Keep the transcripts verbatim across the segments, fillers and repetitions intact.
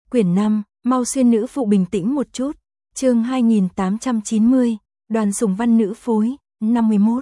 Quyển năm, mau xuyên nữ phụ bình tĩnh một chút. Chương hai nghìn tám trăm chín mươi, Đoàn Sùng Văn nữ phối, năm mươi mốt.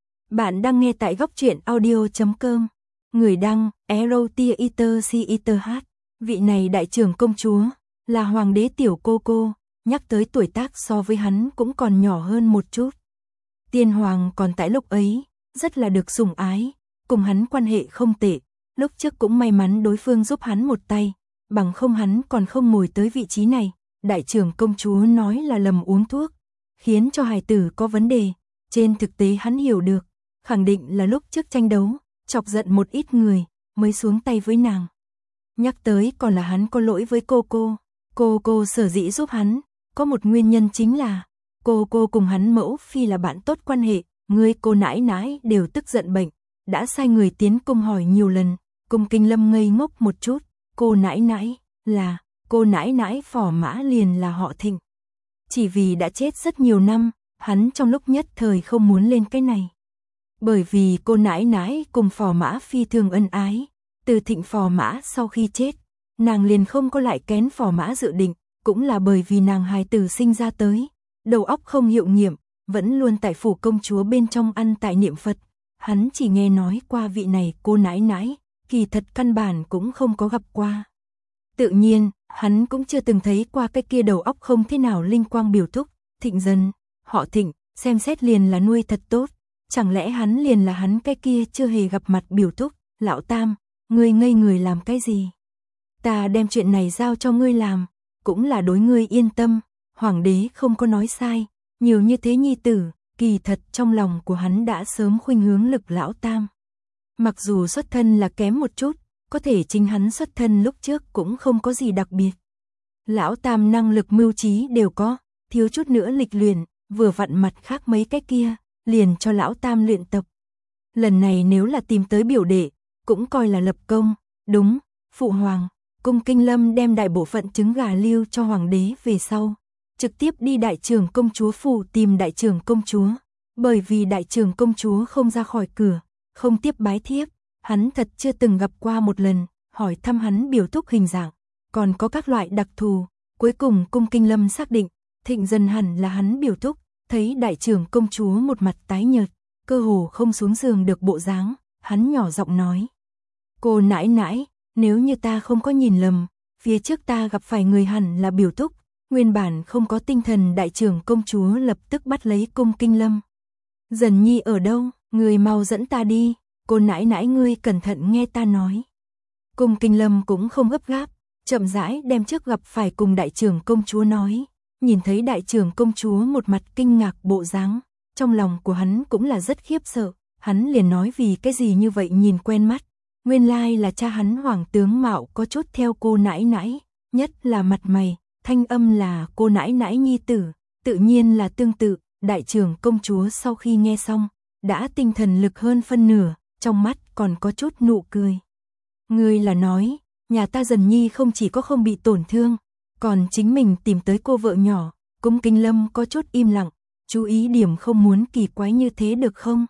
Bạn đang nghe tại góc truyện audio chấm com. Người đăng, Erotia Eater C Eater H. Vị này đại trưởng công chúa, là hoàng đế tiểu cô cô, nhắc tới tuổi tác so với hắn cũng còn nhỏ hơn một chút. Tiên hoàng còn tại lúc ấy, rất là được sủng ái, cùng hắn quan hệ không tệ, lúc trước cũng may mắn đối phương giúp hắn một tay, bằng không hắn còn không ngồi tới vị trí này. Đại trưởng công chúa nói là lầm uống thuốc, khiến cho hài tử có vấn đề, trên thực tế hắn hiểu được, khẳng định là lúc trước tranh đấu, chọc giận một ít người, mới xuống tay với nàng. Nhắc tới còn là hắn có lỗi với cô cô, cô cô sở dĩ giúp hắn, có một nguyên nhân chính là, cô cô cùng hắn mẫu phi là bạn tốt quan hệ, người cô nãi nãi đều tức giận bệnh, đã sai người tiến cung hỏi nhiều lần, Cung Kinh Lâm ngây ngốc một chút, cô nãi nãi, là, cô nãi nãi Phò Mã liền là họ Thịnh. Chỉ vì đã chết rất nhiều năm, hắn trong lúc nhất thời không muốn lên cái này. Bởi vì cô nãi nãi cùng Phò Mã phi thường ân ái, từ Thịnh Phò Mã sau khi chết, nàng liền không có lại kén Phò Mã dự định, cũng là bởi vì nàng hài tử sinh ra tới, đầu óc không hiệu nghiệm, vẫn luôn tại phủ công chúa bên trong ăn tại niệm Phật. Hắn chỉ nghe nói qua vị này cô nãi nãi, kỳ thật căn bản cũng không có gặp qua. Tự nhiên, hắn cũng chưa từng thấy qua cái kia đầu óc không thế nào linh quang biểu thúc, Thịnh dân, họ Thịnh, xem xét liền là nuôi thật tốt, chẳng lẽ hắn liền là hắn cái kia chưa hề gặp mặt biểu thúc, lão tam, ngươi ngây người làm cái gì? Ta đem chuyện này giao cho ngươi làm, cũng là đối ngươi yên tâm, hoàng đế không có nói sai, nhiều như thế nhi tử, kỳ thật trong lòng của hắn đã sớm khuynh hướng lực lão tam. Mặc dù xuất thân là kém một chút, có thể chính hắn xuất thân lúc trước cũng không có gì đặc biệt. Lão tam năng lực mưu trí đều có, thiếu chút nữa lịch luyện, vừa vặn mặt khác mấy cái kia, liền cho lão tam luyện tập. Lần này nếu là tìm tới biểu đệ, cũng coi là lập công, đúng, phụ hoàng, Cung Kinh Lâm đem đại bộ phận trứng gà lưu cho hoàng đế về sau, trực tiếp đi đại trưởng công chúa phủ tìm đại trưởng công chúa, bởi vì đại trưởng công chúa không ra khỏi cửa, không tiếp bái thiếp. Hắn thật chưa từng gặp qua một lần, hỏi thăm hắn biểu thúc hình dạng, còn có các loại đặc thù, cuối cùng Cung Kinh Lâm xác định, Thịnh dân hẳn là hắn biểu thúc, thấy đại trưởng công chúa một mặt tái nhợt, cơ hồ không xuống giường được bộ dáng, hắn nhỏ giọng nói: "Cô nãi nãi, nếu như ta không có nhìn lầm, phía trước ta gặp phải người hẳn là biểu thúc." Nguyên bản không có tinh thần đại trưởng công chúa lập tức bắt lấy Cung Kinh Lâm. "Dần nhi ở đâu, người mau dẫn ta đi. Cô nãi nãi ngươi cẩn thận nghe ta nói." Cung Kinh Lâm cũng không gấp gáp, chậm rãi đem trước gặp phải cùng đại trưởng công chúa nói. Nhìn thấy đại trưởng công chúa một mặt kinh ngạc bộ dáng, trong lòng của hắn cũng là rất khiếp sợ, hắn liền nói vì cái gì như vậy nhìn quen mắt. Nguyên lai là cha hắn hoàng tướng mạo có chút theo cô nãi nãi, nhất là mặt mày, thanh âm là cô nãi nãi nhi tử, tự nhiên là tương tự. Đại trưởng công chúa sau khi nghe xong, đã tinh thần lực hơn phân nửa, trong mắt còn có chút nụ cười. "Ngươi là nói, nhà ta Dần nhi không chỉ có không bị tổn thương, còn chính mình tìm tới cô vợ nhỏ." Cung Kinh Lâm có chút im lặng, chú ý điểm không muốn kỳ quái như thế được không?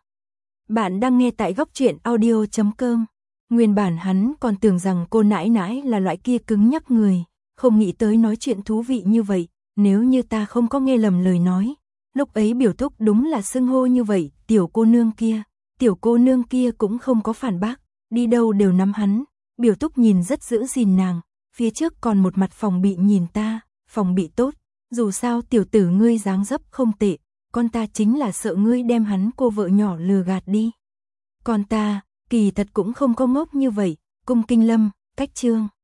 Bạn đang nghe tại góc truyện audio chấm com. Nguyên bản hắn còn tưởng rằng cô nãi nãi là loại kia cứng nhắc người, không nghĩ tới nói chuyện thú vị như vậy, nếu như ta không có nghe lầm lời nói. Lúc ấy biểu thúc đúng là xưng hô như vậy, tiểu cô nương kia. Tiểu cô nương kia cũng không có phản bác, đi đâu đều nắm hắn, biểu thúc nhìn rất giữ gìn nàng, phía trước còn một mặt phòng bị nhìn ta, phòng bị tốt, dù sao tiểu tử ngươi dáng dấp không tệ, con ta chính là sợ ngươi đem hắn cô vợ nhỏ lừa gạt đi. Con ta, kỳ thật cũng không có ngốc như vậy. Cung Kinh Lâm, cách chương.